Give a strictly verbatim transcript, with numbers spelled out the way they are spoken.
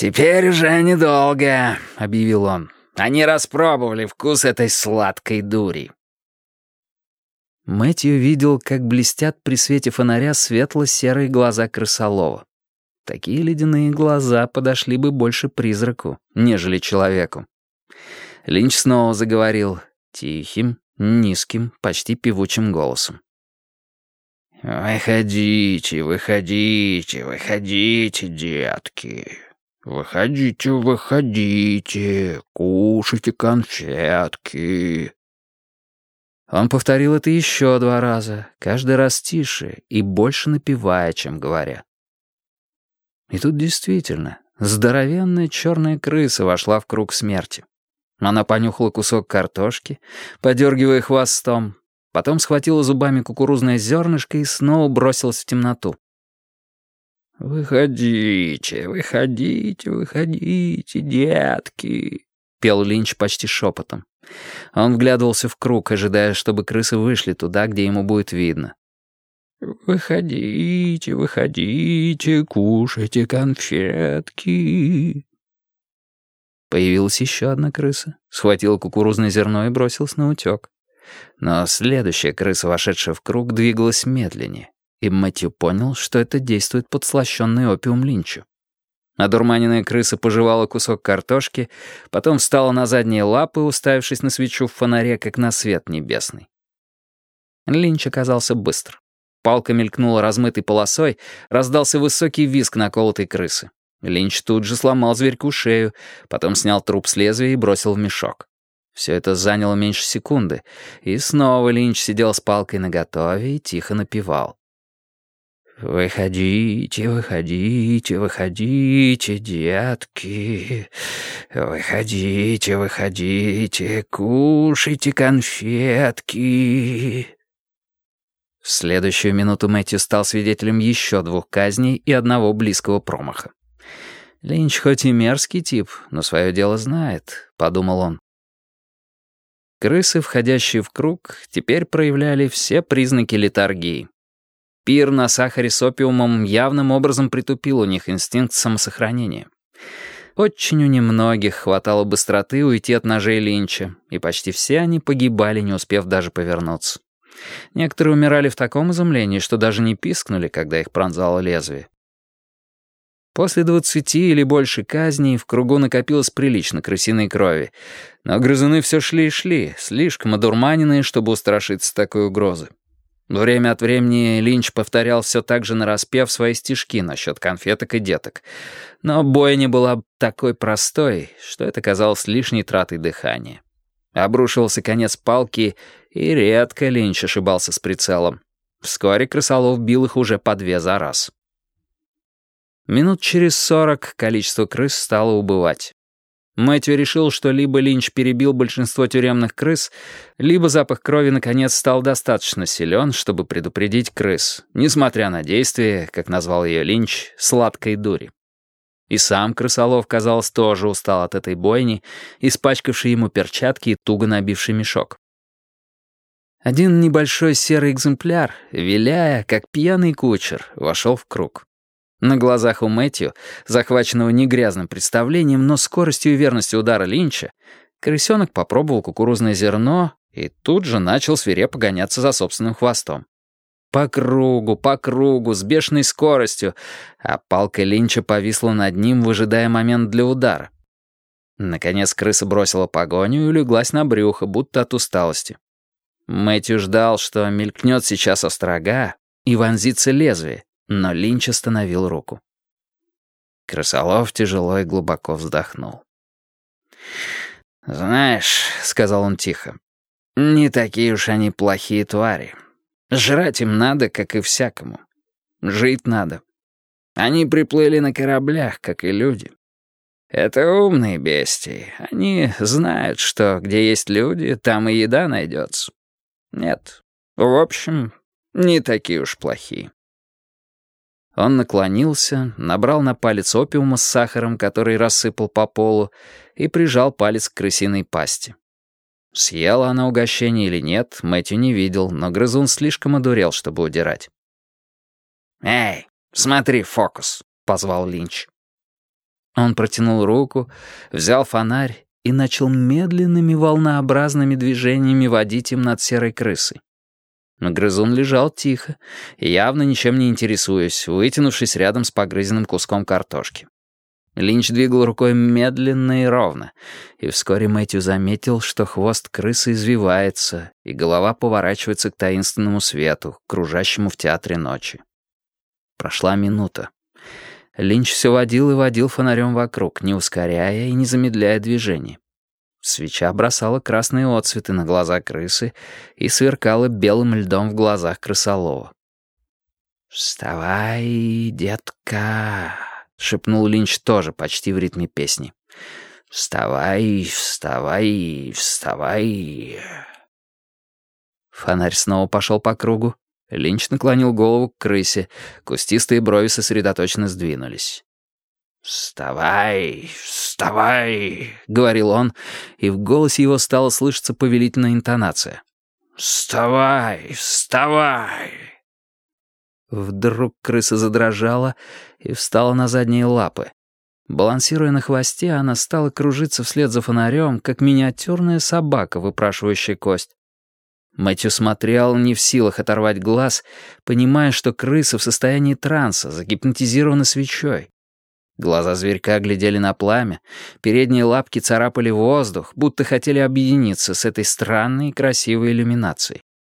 «Теперь уже недолго», — объявил он. «Они распробовали вкус этой сладкой дури». Мэтью видел, как блестят при свете фонаря светло-серые глаза крысолова. Такие ледяные глаза подошли бы больше призраку, нежели человеку. Линч снова заговорил тихим, низким, почти певучим голосом. «Выходите, выходите, выходите, детки. Выходите, выходите, кушайте конфетки». Он повторил это еще два раза, каждый раз тише и больше напевая, чем говоря. И тут действительно здоровенная черная крыса вошла в круг смерти. Она понюхала кусок картошки, подергивая хвостом, потом схватила зубами кукурузное зернышко и снова бросилась в темноту. «Выходите, выходите, выходите, детки», — пел Линч почти шепотом. Он вглядывался в круг, ожидая, чтобы крысы вышли туда, где ему будет видно. «Выходите, выходите, кушайте конфетки». Появилась еще одна крыса, схватила кукурузное зерно и бросилась на утек. Но следующая крыса, вошедшая в круг, двигалась медленнее, и Мэтью понял, что это действует подслащенный опиум Линчу. Одурманенная крыса пожевала кусок картошки, потом встала на задние лапы, уставившись на свечу в фонаре, как на свет небесный. Линч оказался быстр. Палка мелькнула размытой полосой, раздался высокий визг наколотой крысы. Линч тут же сломал зверьку шею, потом снял труп с лезвия и бросил в мешок. Все это заняло меньше секунды, и снова Линч сидел с палкой наготове и тихо напевал. «Выходите, выходите, выходите, детки. Выходите, выходите, кушайте конфетки». В следующую минуту Мэтью стал свидетелем еще двух казней и одного близкого промаха. «Линч хоть и мерзкий тип, но свое дело знает», — подумал он. Крысы, входящие в круг, теперь проявляли все признаки летаргии. Пир на сахаре с опиумом явным образом притупил у них инстинкт самосохранения. Очень у немногих хватало быстроты уйти от ножей Линча, и почти все они погибали, не успев даже повернуться. Некоторые умирали в таком изумлении, что даже не пискнули, когда их пронзало лезвие. После двадцати или больше казней в кругу накопилось прилично крысиной крови, но грызуны все шли и шли, слишком одурманенные, чтобы устрашиться такой угрозы. Время от времени Линч повторял все так же нараспев свои стишки насчет конфеток и деток, но бойня была такой простой, что это казалось лишней тратой дыхания. Обрушивался конец палки, и редко Линч ошибался с прицелом. Вскоре крысолов бил их уже по две за раз. Минут через сорок количество крыс стало убывать. Мэтью решил, что либо Линч перебил большинство тюремных крыс, либо запах крови наконец стал достаточно силен, чтобы предупредить крыс, несмотря на действие, как назвал ее Линч, сладкой дури. И сам крысолов, казалось, тоже устал от этой бойни, испачкавший ему перчатки и туго набивший мешок. Один небольшой серый экземпляр, виляя, как пьяный кучер, вошел в круг. На глазах у Мэтью, захваченного не грязным представлением, но скоростью и верностью удара Линча, крысенок попробовал кукурузное зерно и тут же начал свирепо гоняться за собственным хвостом. По кругу, по кругу, с бешеной скоростью, а палка Линча повисла над ним, выжидая момент для удара. Наконец крыса бросила погоню и улеглась на брюхо, будто от усталости. Мэтью ждал, что мелькнет сейчас острога и вонзится лезвие, но Линч остановил руку. Крысолов тяжело и глубоко вздохнул. «Знаешь», — сказал он тихо, — «не такие уж они плохие твари. Жрать им надо, как и всякому. Жить надо. Они приплыли на кораблях, как и люди. Это умные бестии. Они знают, что где есть люди, там и еда найдется. Нет, в общем, не такие уж плохие». Он наклонился, набрал на палец опиума с сахаром, который рассыпал по полу, и прижал палец к крысиной пасти. Съела она угощение или нет, Мэтью не видел, но грызун слишком одурел, чтобы удирать. «Эй, смотри, фокус», — позвал Линч. Он протянул руку, взял фонарь и начал медленными волнообразными движениями водить им над серой крысой. Но грызун лежал тихо, явно ничем не интересуясь, вытянувшись рядом с погрызенным куском картошки. Линч двигал рукой медленно и ровно, и вскоре Мэтью заметил, что хвост крысы извивается, и голова поворачивается к таинственному свету, кружащему в театре ночи. Прошла минута. Линч все водил и водил фонарем вокруг, не ускоряя и не замедляя движение. Свеча бросала красные отсветы на глаза крысы и сверкала белым льдом в глазах крысолова. «Вставай, детка!» — шепнул Линч тоже почти в ритме песни. «Вставай, вставай, вставай!» Фонарь снова пошел по кругу. Линч наклонил голову к крысе, кустистые брови сосредоточенно сдвинулись. «Вставай, вставай!» — говорил он, и в голосе его стала слышаться повелительная интонация. «Вставай, вставай!» Вдруг крыса задрожала и встала на задние лапы. Балансируя на хвосте, она стала кружиться вслед за фонарем, как миниатюрная собака, выпрашивающая кость. Мэтью смотрел, не в силах оторвать глаз, понимая, что крыса в состоянии транса, загипнотизирована свечой. Глаза зверька глядели на пламя, передние лапки царапали воздух, будто хотели объединиться с этой странной и красивой иллюминацией.